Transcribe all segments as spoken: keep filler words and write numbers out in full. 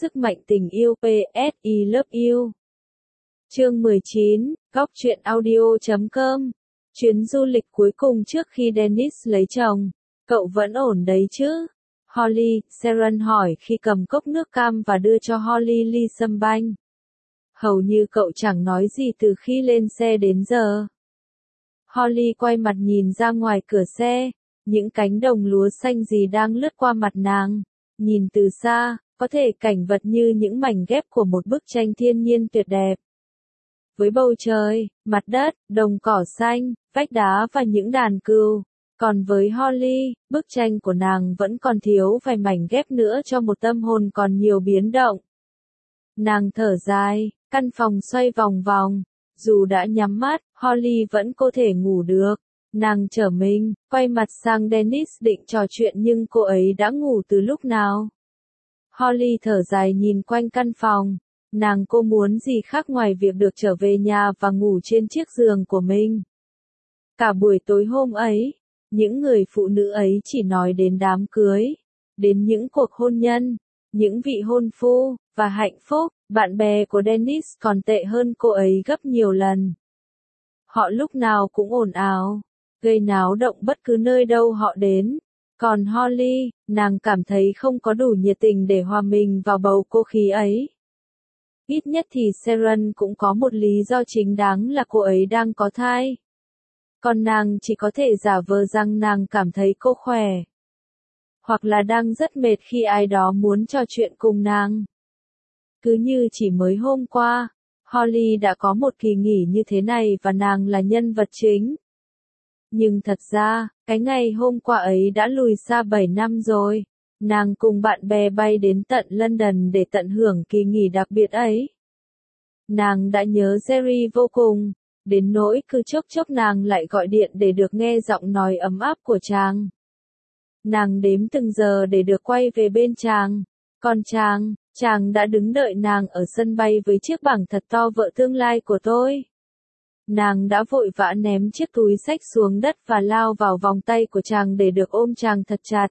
sức mạnh tình yêu pê ét I Love You. Chương mười chín, Góc truyện audio chấm com. Chuyến du lịch cuối cùng trước khi Dennis lấy chồng. Cậu vẫn ổn đấy chứ? Holly, Sharon hỏi khi cầm cốc nước cam và đưa cho Holly ly sâm banh. Hầu như cậu chẳng nói gì từ khi lên xe đến giờ. Holly quay mặt nhìn ra ngoài cửa xe, những cánh đồng lúa xanh gì đang lướt qua mặt nàng. Nhìn từ xa, có thể cảnh vật như những mảnh ghép của một bức tranh thiên nhiên tuyệt đẹp. Với bầu trời, mặt đất, đồng cỏ xanh, vách đá và những đàn cừu. Còn với Holly, bức tranh của nàng vẫn còn thiếu vài mảnh ghép nữa cho một tâm hồn còn nhiều biến động. Nàng thở dài, căn phòng xoay vòng vòng. Dù đã nhắm mắt, Holly vẫn có thể ngủ được. Nàng trở mình, quay mặt sang Dennis định trò chuyện nhưng cô ấy đã ngủ từ lúc nào. Holly thở dài nhìn quanh căn phòng. Nàng cô muốn gì khác ngoài việc được trở về nhà và ngủ trên chiếc giường của mình. Cả buổi tối hôm ấy, những người phụ nữ ấy chỉ nói đến đám cưới, đến những cuộc hôn nhân, những vị hôn phu, và hạnh phúc. Bạn bè của Dennis còn tệ hơn cô ấy gấp nhiều lần. Họ lúc nào cũng ồn ào, gây náo động bất cứ nơi đâu họ đến. Còn Holly, nàng cảm thấy không có đủ nhiệt tình để hòa mình vào bầu không khí ấy. Ít nhất thì Sharon cũng có một lý do chính đáng là cô ấy đang có thai. Còn nàng chỉ có thể giả vờ rằng nàng cảm thấy cô khỏe. Hoặc là đang rất mệt khi ai đó muốn trò chuyện cùng nàng. Cứ như chỉ mới hôm qua, Holly đã có một kỳ nghỉ như thế này và nàng là nhân vật chính. Nhưng thật ra, cái ngày hôm qua ấy đã lùi xa bảy năm rồi. Nàng cùng bạn bè bay đến tận London để tận hưởng kỳ nghỉ đặc biệt ấy. Nàng đã nhớ Jerry vô cùng, đến nỗi cứ chốc chốc nàng lại gọi điện để được nghe giọng nói ấm áp của chàng. Nàng đếm từng giờ để được quay về bên chàng. Còn chàng, chàng đã đứng đợi nàng ở sân bay với chiếc bảng thật to vợ tương lai của tôi. Nàng đã vội vã ném chiếc túi xách xuống đất và lao vào vòng tay của chàng để được ôm chàng thật chặt.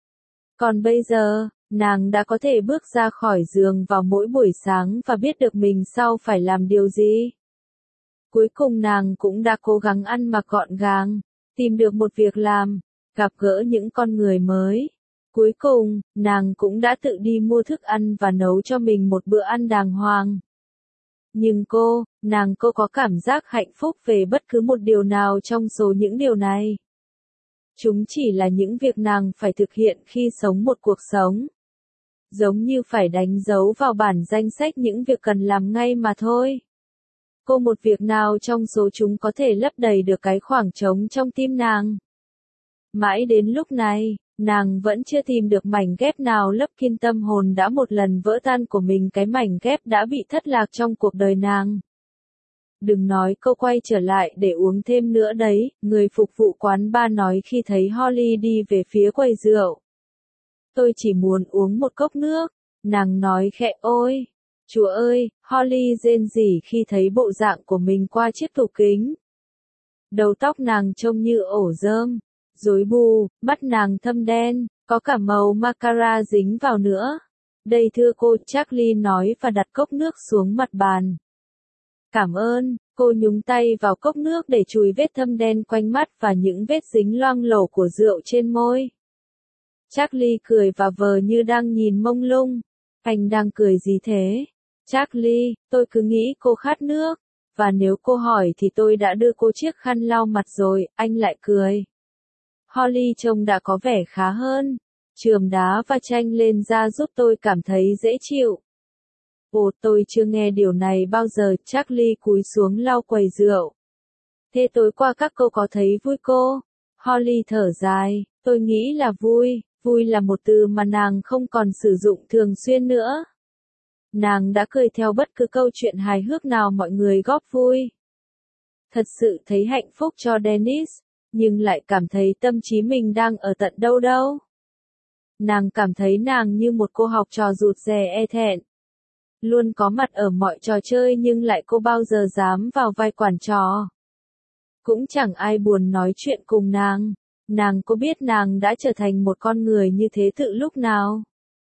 Còn bây giờ, nàng đã có thể bước ra khỏi giường vào mỗi buổi sáng và biết được mình sau phải làm điều gì. Cuối cùng nàng cũng đã cố gắng ăn mặc gọn gàng, tìm được một việc làm, gặp gỡ những con người mới. Cuối cùng, nàng cũng đã tự đi mua thức ăn và nấu cho mình một bữa ăn đàng hoàng. Nhưng cô, nàng cô có cảm giác hạnh phúc về bất cứ một điều nào trong số những điều này. Chúng chỉ là những việc nàng phải thực hiện khi sống một cuộc sống. Giống như phải đánh dấu vào bản danh sách những việc cần làm ngay mà thôi. Cô một việc nào trong số chúng có thể lấp đầy được cái khoảng trống trong tim nàng. Mãi đến lúc này, nàng vẫn chưa tìm được mảnh ghép nào lấp kín tâm hồn đã một lần vỡ tan của mình, cái mảnh ghép đã bị thất lạc trong cuộc đời nàng. Đừng nói câu quay trở lại để uống thêm nữa đấy, người phục vụ quán bar nói khi thấy Holly đi về phía quầy rượu. Tôi chỉ muốn uống một cốc nước, nàng nói khẽ. Ôi, Chúa ơi, Holly rên rỉ khi thấy bộ dạng của mình qua chiếc tủ kính. Đầu tóc nàng trông như ổ rơm, rối bù, mắt nàng thâm đen, có cả màu mascara dính vào nữa. Đây thưa cô, Charlie nói và đặt cốc nước xuống mặt bàn. Cảm ơn, cô nhúng tay vào cốc nước để chùi vết thâm đen quanh mắt và những vết dính loang lổ của rượu trên môi. Charlie cười và vờ như đang nhìn mông lung. Anh đang cười gì thế? Charlie, tôi cứ nghĩ cô khát nước, và nếu cô hỏi thì tôi đã đưa cô chiếc khăn lau mặt rồi, anh lại cười. Holly trông đã có vẻ khá hơn. Chườm đá và chanh lên da giúp tôi cảm thấy dễ chịu. Ồ, tôi chưa nghe điều này bao giờ. Charlie cúi xuống lau quầy rượu. Thế tối qua các cô có thấy vui cô? Holly thở dài, tôi nghĩ là vui, vui là một từ mà nàng không còn sử dụng thường xuyên nữa. Nàng đã cười theo bất cứ câu chuyện hài hước nào mọi người góp vui. Thật sự thấy hạnh phúc cho Dennis, nhưng lại cảm thấy tâm trí mình đang ở tận đâu đâu. Nàng cảm thấy nàng như một cô học trò rụt rè e thẹn. Luôn có mặt ở mọi trò chơi nhưng lại cô bao giờ dám vào vai quản trò. Cũng chẳng ai buồn nói chuyện cùng nàng. Nàng có biết nàng đã trở thành một con người như thế từ lúc nào?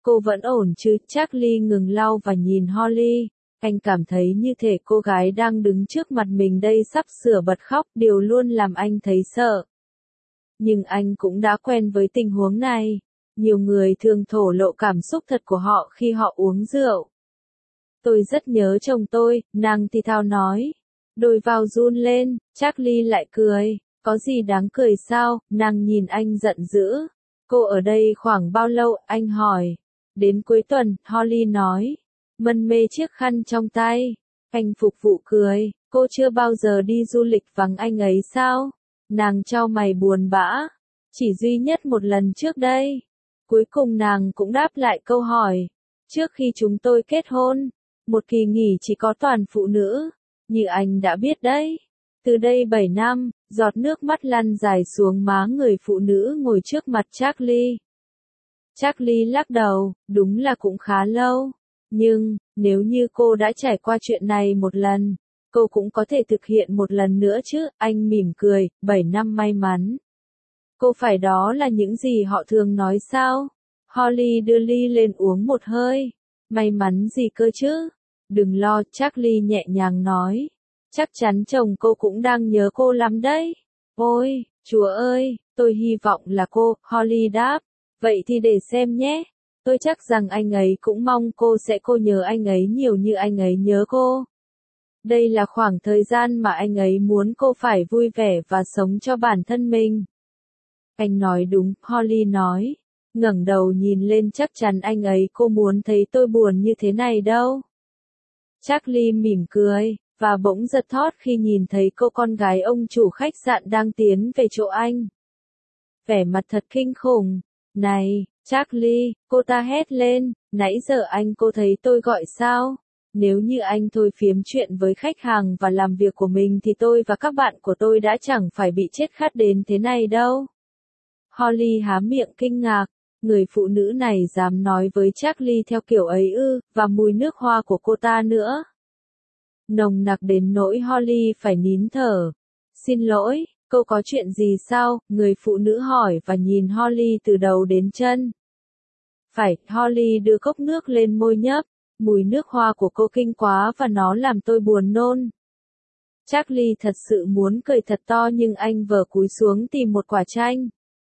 Cô vẫn ổn chứ? Charlie ngừng lau và nhìn Holly. Anh cảm thấy như thể cô gái đang đứng trước mặt mình đây sắp sửa bật khóc, điều luôn làm anh thấy sợ. Nhưng anh cũng đã quen với tình huống này. Nhiều người thường thổ lộ cảm xúc thật của họ khi họ uống rượu. Tôi rất nhớ chồng tôi, nàng thì thào nói. Đôi vào run lên, Charlie lại cười. Có gì đáng cười sao? Nàng nhìn anh giận dữ. Cô ở đây khoảng bao lâu? Anh hỏi. Đến cuối tuần, Holly nói. Mân mê chiếc khăn trong tay. Anh phục vụ cười. Cô chưa bao giờ đi du lịch vắng anh ấy sao? Nàng chau mày buồn bã. Chỉ duy nhất một lần trước đây. Cuối cùng nàng cũng đáp lại câu hỏi. Trước khi chúng tôi kết hôn, một kỳ nghỉ chỉ có toàn phụ nữ. Như anh đã biết đấy. Từ đây bảy năm, giọt nước mắt lăn dài xuống má người phụ nữ ngồi trước mặt Charlie. Charlie lắc đầu, đúng là cũng khá lâu. Nhưng, nếu như cô đã trải qua chuyện này một lần, cô cũng có thể thực hiện một lần nữa chứ, anh mỉm cười, bảy năm may mắn. Cô phải đó là những gì họ thường nói sao? Holly đưa ly lên uống một hơi. May mắn gì cơ chứ? Đừng lo, Charlie nhẹ nhàng nói. Chắc chắn chồng cô cũng đang nhớ cô lắm đấy. Ôi, Chúa ơi, tôi hy vọng là cô, Holly đáp. Vậy thì để xem nhé. Tôi chắc rằng anh ấy cũng mong cô sẽ cô nhớ anh ấy nhiều như anh ấy nhớ cô. Đây là khoảng thời gian mà anh ấy muốn cô phải vui vẻ và sống cho bản thân mình. Anh nói đúng, Holly nói. Ngẩng đầu nhìn lên chắc chắn anh ấy cô muốn thấy tôi buồn như thế này đâu. Charlie mỉm cười, và bỗng giật thót khi nhìn thấy cô con gái ông chủ khách sạn đang tiến về chỗ anh. Vẻ mặt thật kinh khủng. Này, Charlie, cô ta hét lên, nãy giờ anh cô thấy tôi gọi sao? Nếu như anh thôi phiếm chuyện với khách hàng và làm việc của mình thì tôi và các bạn của tôi đã chẳng phải bị chết khát đến thế này đâu. Holly há miệng kinh ngạc, người phụ nữ này dám nói với Charlie theo kiểu ấy ư, và mùi nước hoa của cô ta nữa. Nồng nặc đến nỗi Holly phải nín thở. Xin lỗi, cô có chuyện gì sao? Người phụ nữ hỏi và nhìn Holly từ đầu đến chân. Phải, Holly đưa cốc nước lên môi nhấp. Mùi nước hoa của cô kinh quá và nó làm tôi buồn nôn. Charlie thật sự muốn cười thật to nhưng anh vờ cúi xuống tìm một quả chanh.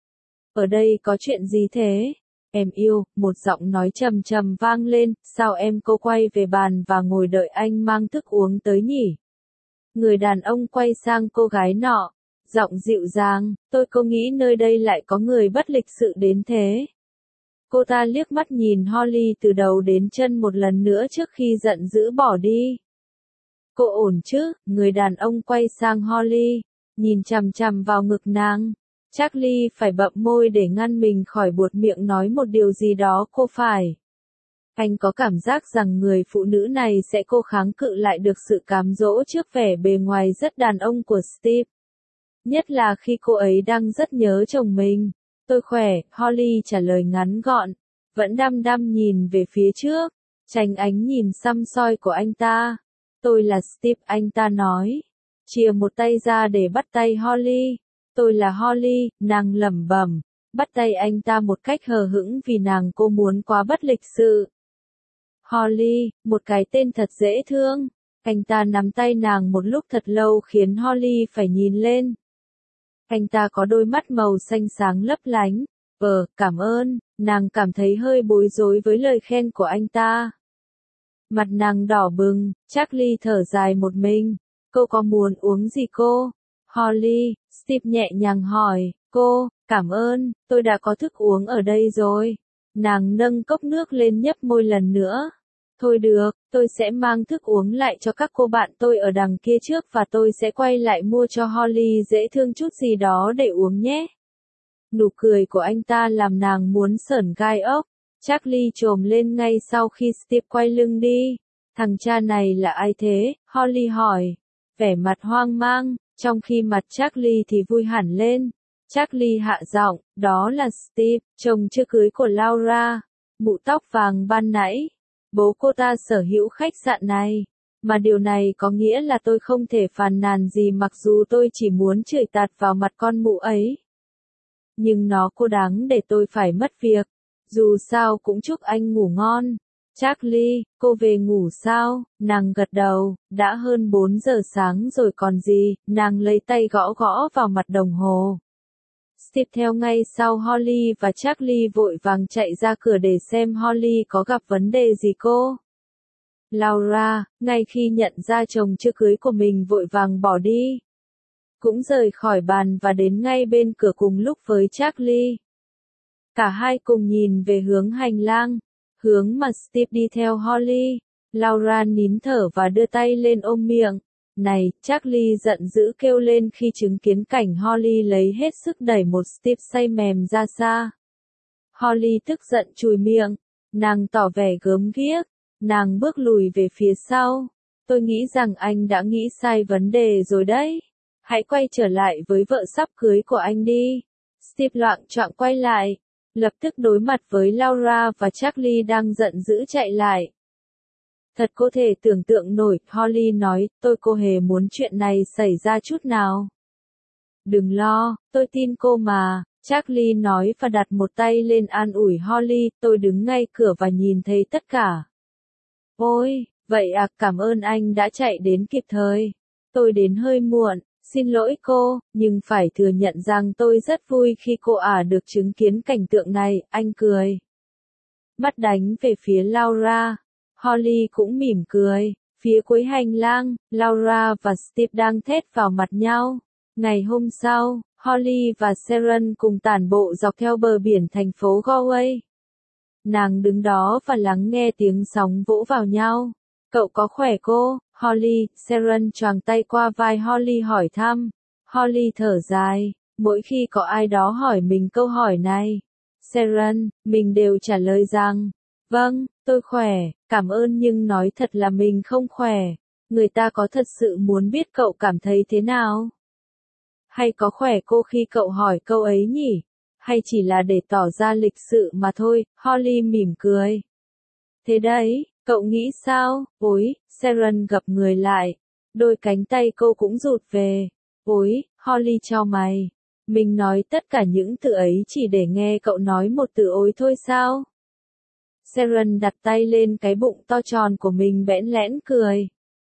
Ở đây có chuyện gì thế? Em yêu, một giọng nói trầm trầm vang lên, sao em cô quay về bàn và ngồi đợi anh mang thức uống tới nhỉ? Người đàn ông quay sang cô gái nọ, giọng dịu dàng, tôi cô nghĩ nơi đây lại có người bất lịch sự đến thế. Cô ta liếc mắt nhìn Holly từ đầu đến chân một lần nữa trước khi giận dữ bỏ đi. Cô ổn chứ? Người đàn ông quay sang Holly, nhìn chằm chằm vào ngực nàng. Charlie phải bậm môi để ngăn mình khỏi buột miệng nói một điều gì đó cô phải. Anh có cảm giác rằng người phụ nữ này sẽ cố kháng cự lại được sự cám dỗ trước vẻ bề ngoài rất đàn ông của Steve. Nhất là khi cô ấy đang rất nhớ chồng mình. Tôi khỏe, Holly trả lời ngắn gọn, vẫn đăm đăm nhìn về phía trước, tránh ánh nhìn săm soi của anh ta. Tôi là Steve, anh ta nói, chìa một tay ra để bắt tay Holly. Tôi là Holly, nàng lẩm bẩm, bắt tay anh ta một cách hờ hững vì nàng cô muốn quá bất lịch sự. Holly, một cái tên thật dễ thương. Anh ta nắm tay nàng một lúc thật lâu khiến Holly phải nhìn lên. Anh ta có đôi mắt màu xanh sáng lấp lánh. Ờ, cảm ơn, nàng cảm thấy hơi bối rối với lời khen của anh ta. Mặt nàng đỏ bừng, Charlie thở dài một mình. Cô có muốn uống gì cô? Holly, Steve nhẹ nhàng hỏi, cô, cảm ơn, tôi đã có thức uống ở đây rồi. Nàng nâng cốc nước lên nhấp môi lần nữa. Thôi được, tôi sẽ mang thức uống lại cho các cô bạn tôi ở đằng kia trước và tôi sẽ quay lại mua cho Holly dễ thương chút gì đó để uống nhé. Nụ cười của anh ta làm nàng muốn sởn gai ốc. Charlie trồm lên ngay sau khi Steve quay lưng đi. Thằng cha này là ai thế? Holly hỏi. Vẻ mặt hoang mang, trong khi mặt Charlie thì vui hẳn lên. Charlie hạ giọng, đó là Steve, chồng chưa cưới của Laura. Mụ tóc vàng ban nãy. Bố cô ta sở hữu khách sạn này. Mà điều này có nghĩa là tôi không thể phàn nàn gì mặc dù tôi chỉ muốn chửi tạt vào mặt con mụ ấy. Nhưng nó cô đáng để tôi phải mất việc. Dù sao cũng chúc anh ngủ ngon. Charlie, cô về ngủ sao? Nàng gật đầu, đã hơn bốn giờ sáng rồi còn gì, nàng lấy tay gõ gõ vào mặt đồng hồ. Steve theo ngay sau Holly và Charlie vội vàng chạy ra cửa để xem Holly có gặp vấn đề gì cô. Laura, ngay khi nhận ra chồng chưa cưới của mình vội vàng bỏ đi. Cũng rời khỏi bàn và đến ngay bên cửa cùng lúc với Charlie. Cả hai cùng nhìn về hướng hành lang, hướng mà Steve đi theo Holly. Laura nín thở và đưa tay lên ôm miệng. Này, Charlie giận dữ kêu lên khi chứng kiến cảnh Holly lấy hết sức đẩy một Steve say mềm ra xa. Holly tức giận chùi miệng, nàng tỏ vẻ gớm ghiếc, nàng bước lùi về phía sau. Tôi nghĩ rằng anh đã nghĩ sai vấn đề rồi đấy. Hãy quay trở lại với vợ sắp cưới của anh đi. Steve loạng choạng quay lại, lập tức đối mặt với Laura và Charlie đang giận dữ chạy lại. Thật có thể tưởng tượng nổi, Holly nói, tôi cô hề muốn chuyện này xảy ra chút nào. Đừng lo, tôi tin cô mà, Charlie nói và đặt một tay lên an ủi Holly, tôi đứng ngay cửa và nhìn thấy tất cả. Ôi, vậy à, cảm ơn anh đã chạy đến kịp thời. Tôi đến hơi muộn, xin lỗi cô, nhưng phải thừa nhận rằng tôi rất vui khi cô ả được chứng kiến cảnh tượng này, anh cười. Mắt đánh về phía Laura. Holly cũng mỉm cười. Phía cuối hành lang, Laura và Steve đang thét vào mặt nhau. Ngày hôm sau, Holly và Sharon cùng tản bộ dọc theo bờ biển thành phố Galway. Nàng đứng đó và lắng nghe tiếng sóng vỗ vào nhau. Cậu có khỏe cô? Holly, Sharon choàng tay qua vai Holly hỏi thăm. Holly thở dài, mỗi khi có ai đó hỏi mình câu hỏi này. Sharon, mình đều trả lời rằng, vâng, tôi khỏe, cảm ơn nhưng nói thật là mình không khỏe. Người ta có thật sự muốn biết cậu cảm thấy thế nào? Hay có khỏe cô khi cậu hỏi câu ấy nhỉ? Hay chỉ là để tỏ ra lịch sự mà thôi? Holly mỉm cười. Thế đấy, cậu nghĩ sao? Ôi, Sharon gập người lại. Đôi cánh tay cô cũng rụt về. Ôi, Holly chau mày. Mình nói tất cả những từ ấy chỉ để nghe cậu nói một từ ối thôi sao? Sharon đặt tay lên cái bụng to tròn của mình bẽn lẽn cười.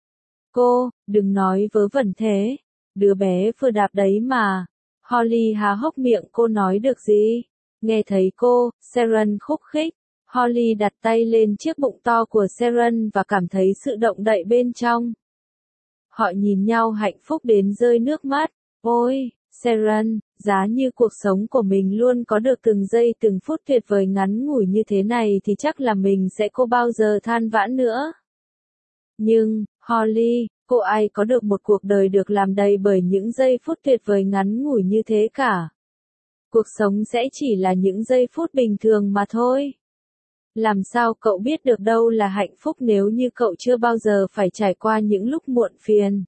Cô, đừng nói vớ vẩn thế. Đứa bé vừa đạp đấy mà. Holly há hốc miệng, cô nói được gì? Nghe thấy cô, Sharon khúc khích. Holly đặt tay lên chiếc bụng to của Sharon và cảm thấy sự động đậy bên trong. Họ nhìn nhau hạnh phúc đến rơi nước mắt. Ôi, Sharon, giá như cuộc sống của mình luôn có được từng giây từng phút tuyệt vời ngắn ngủi như thế này thì chắc là mình sẽ không bao giờ than vãn nữa. Nhưng, Holly, cô ai có được một cuộc đời được làm đầy bởi những giây phút tuyệt vời ngắn ngủi như thế cả. Cuộc sống sẽ chỉ là những giây phút bình thường mà thôi. Làm sao cậu biết được đâu là hạnh phúc nếu như cậu chưa bao giờ phải trải qua những lúc muộn phiền?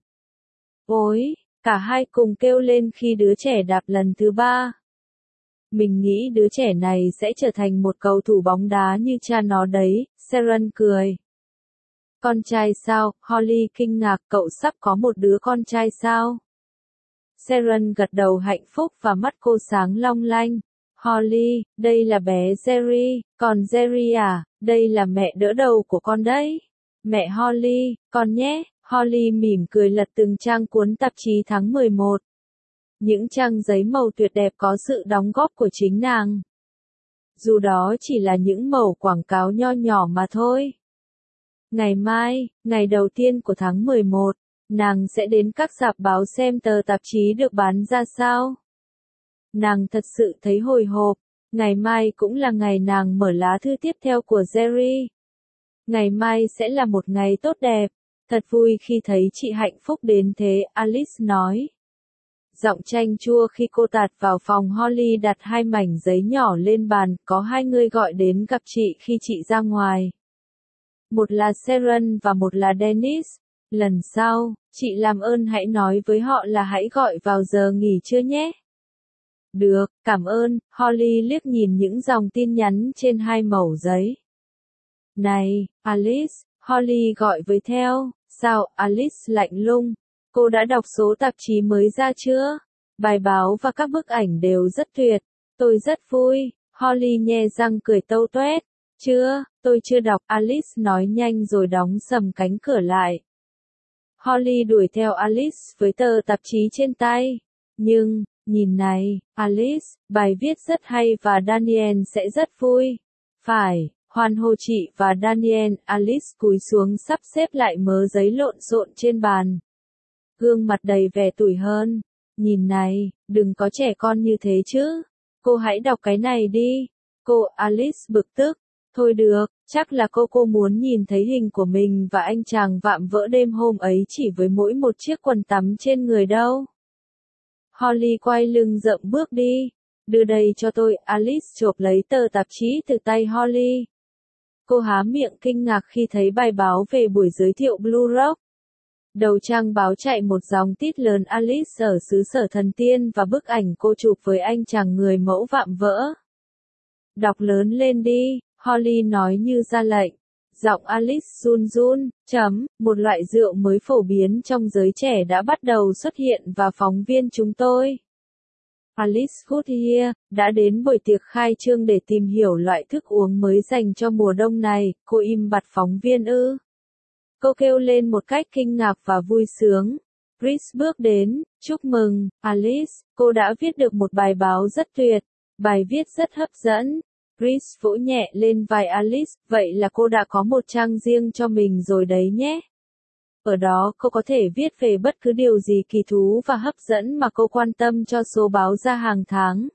Ôi, cả hai cùng kêu lên khi đứa trẻ đạp lần thứ ba. Mình nghĩ đứa trẻ này sẽ trở thành một cầu thủ bóng đá như cha nó đấy, Sharon cười. Con trai sao? Holly kinh ngạc, cậu sắp có một đứa con trai sao? Sharon gật đầu hạnh phúc và mắt cô sáng long lanh. Holly, đây là bé Jerry, còn Jerry à, đây là mẹ đỡ đầu của con đấy. Mẹ Holly, con nhé. Holly mỉm cười lật từng trang cuốn tạp chí tháng mười một. Những trang giấy màu tuyệt đẹp có sự đóng góp của chính nàng. Dù đó chỉ là những mẩu quảng cáo nho nhỏ mà thôi. Ngày mai, ngày đầu tiên của tháng mười một, nàng sẽ đến các rạp báo xem tờ tạp chí được bán ra sao. Nàng thật sự thấy hồi hộp, ngày mai cũng là ngày nàng mở lá thư tiếp theo của Jerry. Ngày mai sẽ là một ngày tốt đẹp, thật vui khi thấy chị hạnh phúc đến thế, Alice nói. Giọng chanh chua khi cô tạt vào phòng Holly đặt hai mảnh giấy nhỏ lên bàn, có hai người gọi đến gặp chị khi chị ra ngoài. Một là Sharon và một là Dennis. Lần sau, chị làm ơn hãy nói với họ là hãy gọi vào giờ nghỉ trưa nhé. Được, cảm ơn, Holly liếc nhìn những dòng tin nhắn trên hai mẩu giấy. Này, Alice, Holly gọi với theo, sao, Alice lạnh lùng, cô đã đọc số tạp chí mới ra chưa? Bài báo và các bức ảnh đều rất tuyệt, tôi rất vui, Holly nhe răng cười tâu tuét. Chưa, tôi chưa đọc, Alice nói nhanh rồi đóng sầm cánh cửa lại. Holly đuổi theo Alice với tờ tạp chí trên tay. Nhưng, nhìn này, Alice, bài viết rất hay và Daniel sẽ rất vui. Phải, hoan hô chị và Daniel, Alice cúi xuống sắp xếp lại mớ giấy lộn xộn trên bàn. Gương mặt đầy vẻ tủi hờn. Nhìn này, đừng có trẻ con như thế chứ. Cô hãy đọc cái này đi. Cô Alice bực tức. Thôi được, chắc là cô cô muốn nhìn thấy hình của mình và anh chàng vạm vỡ đêm hôm ấy chỉ với mỗi một chiếc quần tắm trên người đâu. Holly quay lưng rậm bước đi. Đưa đây cho tôi, Alice chộp lấy tờ tạp chí từ tay Holly. Cô há miệng kinh ngạc khi thấy bài báo về buổi giới thiệu Blue Rock. Đầu trang báo chạy một dòng tít lớn Alice ở xứ sở thần tiên và bức ảnh cô chụp với anh chàng người mẫu vạm vỡ. Đọc lớn lên đi, Holly nói như ra lệnh. Giọng Alice run run, chấm, một loại rượu mới phổ biến trong giới trẻ đã bắt đầu xuất hiện và phóng viên chúng tôi. Alice Goodyear, đã đến buổi tiệc khai trương để tìm hiểu loại thức uống mới dành cho mùa đông này, cô im bặt phóng viên ư. Cô kêu lên một cách kinh ngạc và vui sướng. Chris bước đến, chúc mừng, Alice, cô đã viết được một bài báo rất tuyệt, bài viết rất hấp dẫn. Chris vỗ nhẹ lên vai Alice, vậy là cô đã có một trang riêng cho mình rồi đấy nhé. Ở đó cô có thể viết về bất cứ điều gì kỳ thú và hấp dẫn mà cô quan tâm cho số báo ra hàng tháng.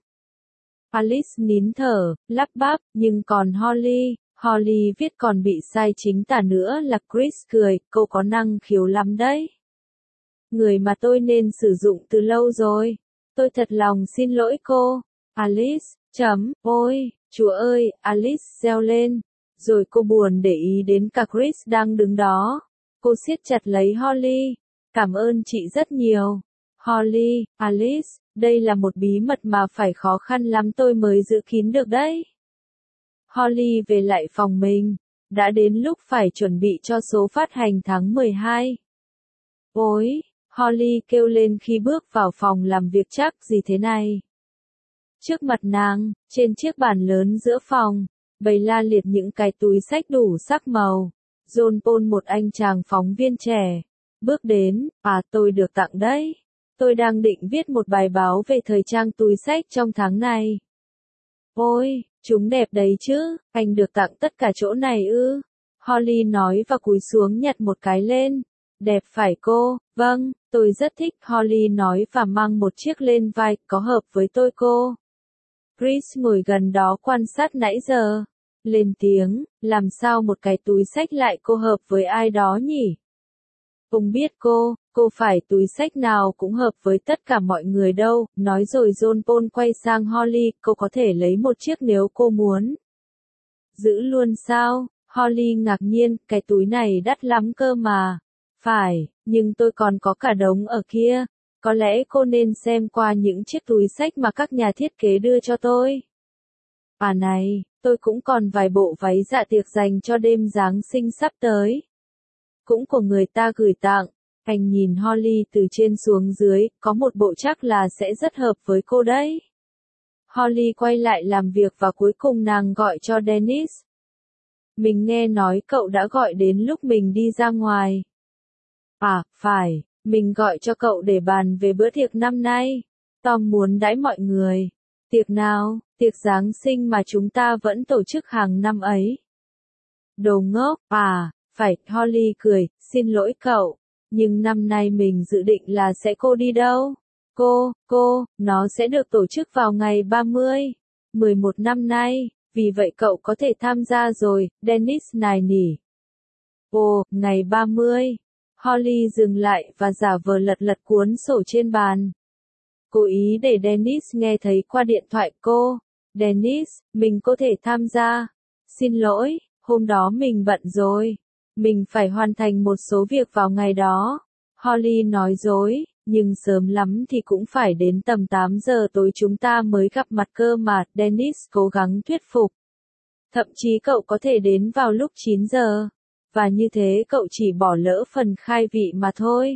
Alice nín thở, lắp bắp, nhưng còn Holly, Holly viết còn bị sai chính tả nữa là Chris cười, cô có năng khiếu lắm đấy. Người mà tôi nên sử dụng từ lâu rồi. Tôi thật lòng xin lỗi cô. Alice, chấm, ôi, Chúa ơi, Alice reo lên. Rồi cô buồn để ý đến cả Chris đang đứng đó. Cô siết chặt lấy Holly. Cảm ơn chị rất nhiều. Holly, Alice, đây là một bí mật mà phải khó khăn lắm tôi mới giữ kín được đấy. Holly về lại phòng mình. Đã đến lúc phải chuẩn bị cho số phát hành tháng mười hai. Ôi, Holly kêu lên khi bước vào phòng làm việc chắc gì thế này. Trước mặt nàng, trên chiếc bàn lớn giữa phòng, bày la liệt những cái túi xách đủ sắc màu. John Paul, một anh chàng phóng viên trẻ, bước đến, à tôi được tặng đấy. Tôi đang định viết một bài báo về thời trang túi xách trong tháng này. Ôi, chúng đẹp đấy chứ, anh được tặng tất cả chỗ này ư. Holly nói và cúi xuống nhặt một cái lên. Đẹp phải cô, vâng, tôi rất thích, Holly nói và mang một chiếc lên vai, có hợp với tôi cô. Chris ngồi gần đó quan sát nãy giờ. Lên tiếng, làm sao một cái túi xách lại cô hợp với ai đó nhỉ? Ông biết cô, cô phải túi xách nào cũng hợp với tất cả mọi người đâu, nói rồi John Paul quay sang Holly, cô có thể lấy một chiếc nếu cô muốn. Giữ luôn sao? Holly ngạc nhiên, cái túi này đắt lắm cơ mà. Phải, nhưng tôi còn có cả đống ở kia. Có lẽ cô nên xem qua những chiếc túi xách mà các nhà thiết kế đưa cho tôi. À này, tôi cũng còn vài bộ váy dạ tiệc dành cho đêm Giáng sinh sắp tới. Cũng của người ta gửi tặng. Anh nhìn Holly từ trên xuống dưới, có một bộ chắc là sẽ rất hợp với cô đấy. Holly quay lại làm việc và cuối cùng nàng gọi cho Dennis. Mình nghe nói cậu đã gọi đến lúc mình đi ra ngoài. À, phải, mình gọi cho cậu để bàn về bữa tiệc năm nay. Tom muốn đãi mọi người. Tiệc nào? Tiệc Giáng sinh mà chúng ta vẫn tổ chức hàng năm ấy. Đồ ngốc, à, phải, Holly cười, xin lỗi cậu. Nhưng năm nay mình dự định là sẽ cô đi đâu? Cô, cô, nó sẽ được tổ chức vào ngày ba mươi, mười một năm nay, vì vậy cậu có thể tham gia rồi, Dennis nài nỉ. Ồ, ngày ba mươi. Holly dừng lại và giả vờ lật lật cuốn sổ trên bàn. Cố ý để Dennis nghe thấy qua điện thoại cô. Dennis, mình có thể tham gia. Xin lỗi, hôm đó mình bận rồi. Mình phải hoàn thành một số việc vào ngày đó. Holly nói dối, nhưng sớm lắm thì cũng phải đến tầm tám giờ tối chúng ta mới gặp mặt cơ mà, Dennis cố gắng thuyết phục. Thậm chí cậu có thể đến vào lúc chín giờ. Và như thế cậu chỉ bỏ lỡ phần khai vị mà thôi.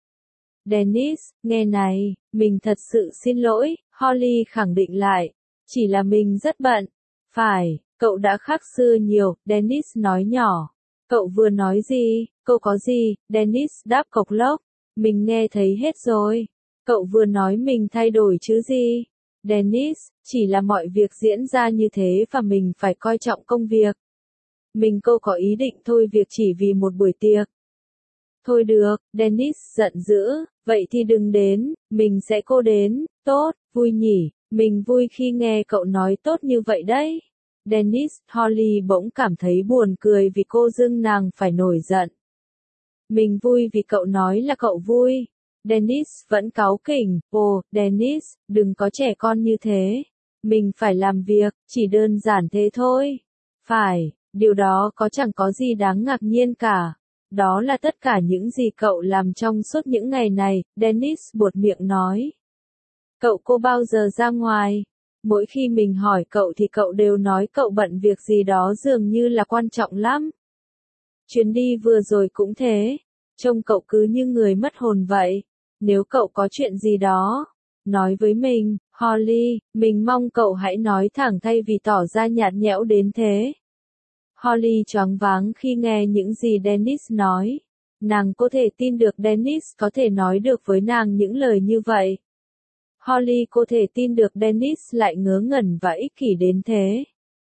Dennis, nghe này, mình thật sự xin lỗi, Holly khẳng định lại. Chỉ là mình rất bận, Phải, cậu đã khác xưa nhiều, Dennis nói nhỏ. Cậu vừa nói gì, cô có gì, Dennis đáp cộc lốc. Mình nghe thấy hết rồi. Cậu vừa nói mình thay đổi chứ gì. Dennis, chỉ là mọi việc diễn ra như thế và mình phải coi trọng công việc. Mình cô có ý định thôi việc chỉ vì một buổi tiệc. Thôi được, Dennis giận dữ, vậy thì đừng đến, mình sẽ cô đến, tốt, vui nhỉ, mình vui khi nghe cậu nói tốt như vậy đấy. Dennis, Holly bỗng cảm thấy buồn cười vì cô dưng nàng phải nổi giận. Mình vui vì cậu nói là cậu vui. Dennis vẫn cáu kỉnh, ồ, Dennis, đừng có trẻ con như thế. Mình phải làm việc, chỉ đơn giản thế thôi. Phải, điều đó có chẳng có gì đáng ngạc nhiên cả. Đó là tất cả những gì cậu làm trong suốt những ngày này, Dennis buột miệng nói. Cậu cô bao giờ ra ngoài? Mỗi khi mình hỏi cậu thì cậu đều nói cậu bận việc gì đó dường như là quan trọng lắm. Chuyến đi vừa rồi cũng thế. Trông cậu cứ như người mất hồn vậy. Nếu cậu có chuyện gì đó, nói với mình, Holly, mình mong cậu hãy nói thẳng thay vì tỏ ra nhạt nhẽo đến thế. Holly choáng váng khi nghe những gì Dennis nói. Nàng có thể tin được Dennis có thể nói được với nàng những lời như vậy. Holly có thể tin được Dennis lại ngớ ngẩn và ích kỷ đến thế.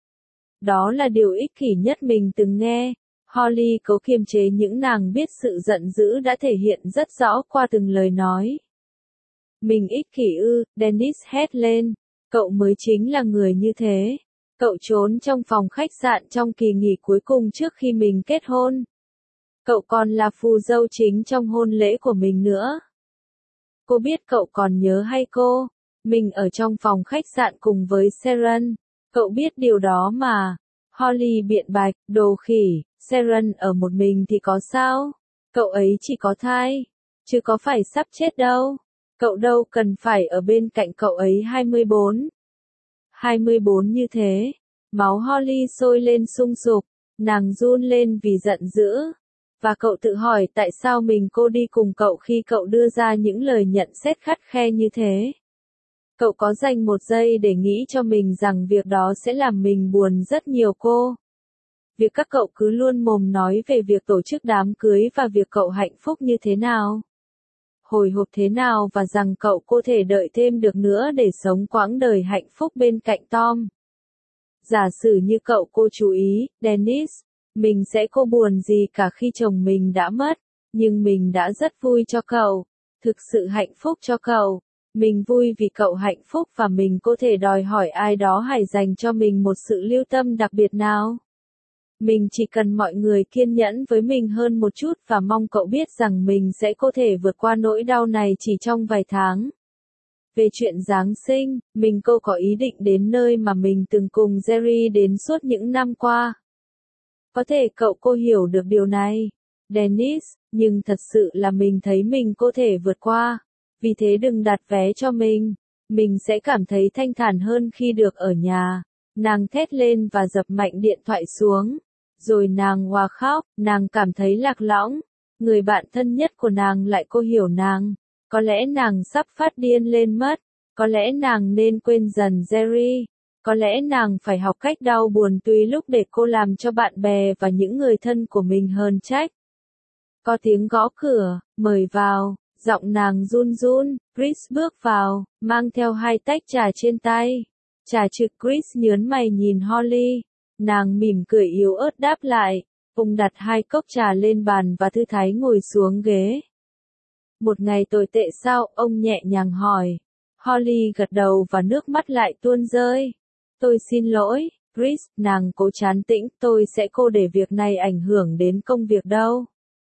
Đó là điều ích kỷ nhất mình từng nghe. Holly cố kiềm chế những nàng biết sự giận dữ đã thể hiện rất rõ qua từng lời nói. Mình ích kỷ ư, Dennis hét lên. Cậu mới chính là người như thế. Cậu trốn trong phòng khách sạn trong kỳ nghỉ cuối cùng trước khi mình kết hôn. Cậu còn là phù dâu chính trong hôn lễ của mình nữa. Cô biết cậu còn nhớ hay cô? Mình ở trong phòng khách sạn cùng với Sharon. Cậu biết điều đó mà. Holly biện bạch, đồ khỉ, Sharon ở một mình thì có sao? Cậu ấy chỉ có thai, chứ có phải sắp chết đâu. Cậu đâu cần phải ở bên cạnh cậu ấy hai mươi bốn. hai mươi bốn như thế. Máu Holly sôi lên sung sục, nàng run lên vì giận dữ. Và cậu tự hỏi tại sao mình cô đi cùng cậu khi cậu đưa ra những lời nhận xét khắt khe như thế. Cậu có dành một giây để nghĩ cho mình rằng việc đó sẽ làm mình buồn rất nhiều cô. Việc các cậu cứ luôn mồm nói về việc tổ chức đám cưới và việc cậu hạnh phúc như thế nào. Hồi hộp thế nào và rằng cậu có thể đợi thêm được nữa để sống quãng đời hạnh phúc bên cạnh Tom. Giả sử như cậu cô chú ý, Dennis, mình sẽ cô buồn gì cả khi chồng mình đã mất, nhưng mình đã rất vui cho cậu, thực sự hạnh phúc cho cậu. Mình vui vì cậu hạnh phúc và mình có thể đòi hỏi ai đó hãy dành cho mình một sự lưu tâm đặc biệt nào. Mình chỉ cần mọi người kiên nhẫn với mình hơn một chút và mong cậu biết rằng mình sẽ có thể vượt qua nỗi đau này chỉ trong vài tháng. Về chuyện Giáng sinh, mình cô có ý định đến nơi mà mình từng cùng Jerry đến suốt những năm qua. Có thể cậu cô hiểu được điều này, Dennis, nhưng thật sự là mình thấy mình có thể vượt qua. Vì thế đừng đặt vé cho mình. Mình sẽ cảm thấy thanh thản hơn khi được ở nhà. Nàng thét lên và dập mạnh điện thoại xuống. Rồi nàng hoa khóc, nàng cảm thấy lạc lõng. Người bạn thân nhất của nàng lại cô hiểu nàng. Có lẽ nàng sắp phát điên lên mất. Có lẽ nàng nên quên dần Jerry. Có lẽ nàng phải học cách đau buồn tùy lúc để cô làm cho bạn bè và những người thân của mình hờn trách. Có tiếng gõ cửa, mời vào. Giọng nàng run run, Chris bước vào, mang theo hai tách trà trên tay. Trà trực Chris nhớn mày nhìn Holly. Nàng mỉm cười yếu ớt đáp lại. Ông đặt hai cốc trà lên bàn và thư thái ngồi xuống ghế. Một ngày tồi tệ sao? Ông nhẹ nhàng hỏi. Holly gật đầu và nước mắt lại tuôn rơi. Tôi xin lỗi, Chris, nàng cố trấn tĩnh, tôi sẽ cô để việc này ảnh hưởng đến công việc đâu.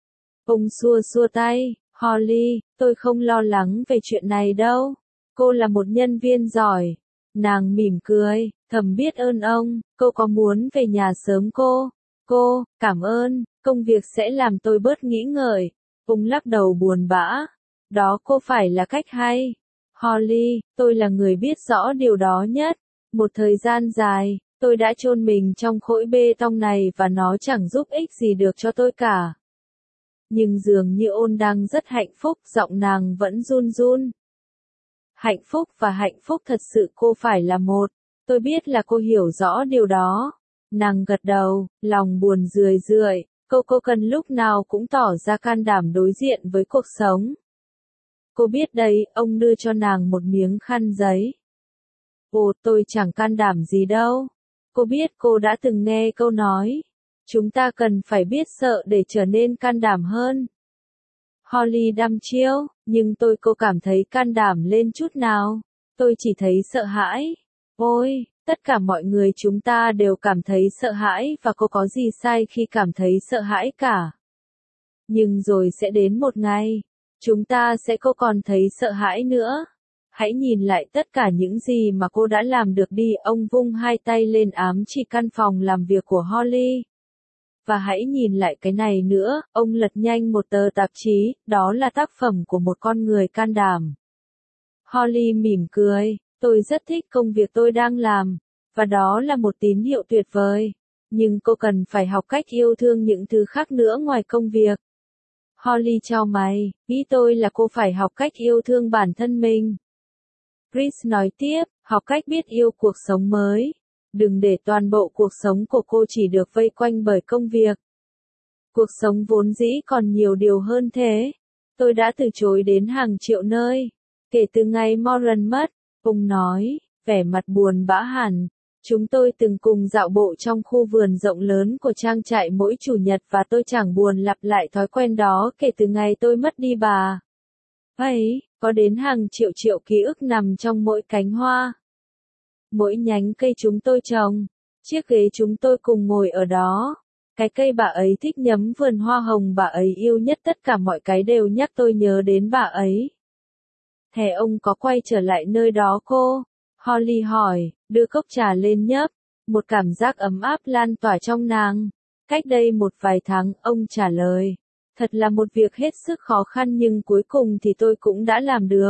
Ông xua xua tay. Holly, tôi không lo lắng về chuyện này đâu. Cô là một nhân viên giỏi. Nàng mỉm cười, thầm biết ơn ông. Cô có muốn về nhà sớm cô? Cô, cảm ơn, công việc sẽ làm tôi bớt nghĩ ngợi. Ông lắc đầu buồn bã. Đó có phải là cách hay? Holly, tôi là người biết rõ điều đó nhất. Một thời gian dài, tôi đã chôn mình trong khối bê tông này và nó chẳng giúp ích gì được cho tôi cả. Nhưng dường như ôn đang rất hạnh phúc, giọng nàng vẫn run run. Hạnh phúc và hạnh phúc thật sự cô phải là một. Tôi biết là cô hiểu rõ điều đó. Nàng gật đầu, lòng buồn rười rượi, cô cô cần lúc nào cũng tỏ ra can đảm đối diện với cuộc sống. Cô biết đấy, ông đưa cho nàng một miếng khăn giấy. Ồ, tôi chẳng can đảm gì đâu. Cô biết cô đã từng nghe câu nói. Chúng ta cần phải biết sợ để trở nên can đảm hơn. Holly đăm chiêu, nhưng tôi cô cảm thấy can đảm lên chút nào. Tôi chỉ thấy sợ hãi. Ôi, tất cả mọi người chúng ta đều cảm thấy sợ hãi và cô có gì sai khi cảm thấy sợ hãi cả. Nhưng rồi sẽ đến một ngày, chúng ta sẽ cô còn thấy sợ hãi nữa. Hãy nhìn lại tất cả những gì mà cô đã làm được đi. Ông vung hai tay lên ám chỉ căn phòng làm việc của Holly. Và hãy nhìn lại cái này nữa, ông lật nhanh một tờ tạp chí, đó là tác phẩm của một con người can đảm. Holly mỉm cười, tôi rất thích công việc tôi đang làm, và đó là một tín hiệu tuyệt vời. Nhưng cô cần phải học cách yêu thương những thứ khác nữa ngoài công việc. Holly chau mày, ý tôi là cô phải học cách yêu thương bản thân mình. Chris nói tiếp, học cách biết yêu cuộc sống mới. Đừng để toàn bộ cuộc sống của cô chỉ được vây quanh bởi công việc. Cuộc sống vốn dĩ còn nhiều điều hơn thế. Tôi đã từ chối đến hàng triệu nơi. Kể từ ngày Moran mất, ông nói, vẻ mặt buồn bã hẳn. Chúng tôi từng cùng dạo bộ trong khu vườn rộng lớn của trang trại mỗi chủ nhật và tôi chẳng buồn lặp lại thói quen đó kể từ ngày tôi mất đi bà. Ấy, có đến hàng triệu triệu ký ức nằm trong mỗi cánh hoa. Mỗi nhánh cây chúng tôi trồng, chiếc ghế chúng tôi cùng ngồi ở đó, cái cây bà ấy thích nhấm vườn hoa hồng bà ấy yêu nhất tất cả mọi cái đều nhắc tôi nhớ đến bà ấy. Thế ông có quay trở lại nơi đó cô? Holly hỏi, đưa cốc trà lên nhấp, một cảm giác ấm áp lan tỏa trong nàng. Cách đây một vài tháng, ông trả lời, thật là một việc hết sức khó khăn nhưng cuối cùng thì tôi cũng đã làm được.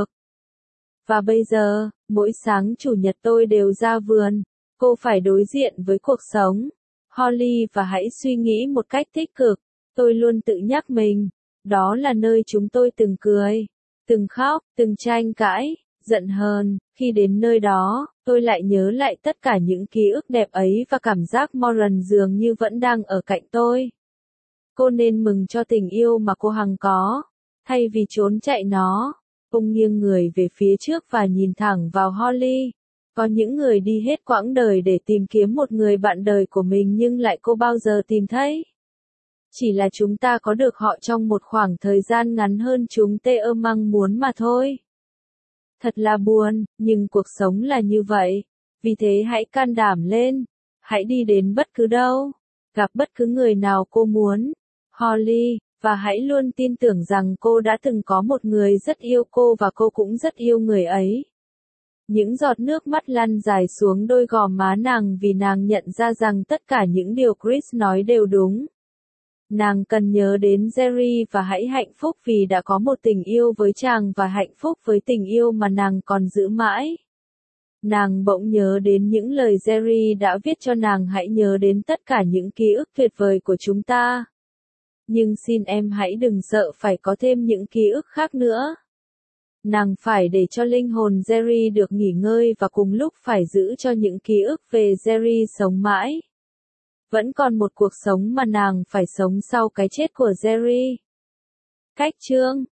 Và bây giờ, mỗi sáng chủ nhật tôi đều ra vườn, cô phải đối diện với cuộc sống. Holly và hãy suy nghĩ một cách tích cực, tôi luôn tự nhắc mình, đó là nơi chúng tôi từng cười, từng khóc, từng tranh cãi, giận hờn, khi đến nơi đó, tôi lại nhớ lại tất cả những ký ức đẹp ấy và cảm giác Moran dường như vẫn đang ở cạnh tôi. Cô nên mừng cho tình yêu mà cô hằng có, thay vì trốn chạy nó. Ông nghiêng người về phía trước và nhìn thẳng vào Holly. Có những người đi hết quãng đời để tìm kiếm một người bạn đời của mình nhưng lại cô bao giờ tìm thấy. Chỉ là chúng ta có được họ trong một khoảng thời gian ngắn hơn chúng ta mong muốn mà thôi. Thật là buồn, nhưng cuộc sống là như vậy. Vì thế hãy can đảm lên. Hãy đi đến bất cứ đâu. Gặp bất cứ người nào cô muốn. Holly. Và hãy luôn tin tưởng rằng cô đã từng có một người rất yêu cô và cô cũng rất yêu người ấy. Những giọt nước mắt lăn dài xuống đôi gò má nàng vì nàng nhận ra rằng tất cả những điều Chris nói đều đúng. Nàng cần nhớ đến Jerry và hãy hạnh phúc vì đã có một tình yêu với chàng và hạnh phúc với tình yêu mà nàng còn giữ mãi. Nàng bỗng nhớ đến những lời Jerry đã viết cho nàng hãy nhớ đến tất cả những ký ức tuyệt vời của chúng ta. Nhưng xin em hãy đừng sợ phải có thêm những ký ức khác nữa. Nàng phải để cho linh hồn Jerry được nghỉ ngơi và cùng lúc phải giữ cho những ký ức về Jerry sống mãi. Vẫn còn một cuộc sống mà nàng phải sống sau cái chết của Jerry. Cách chương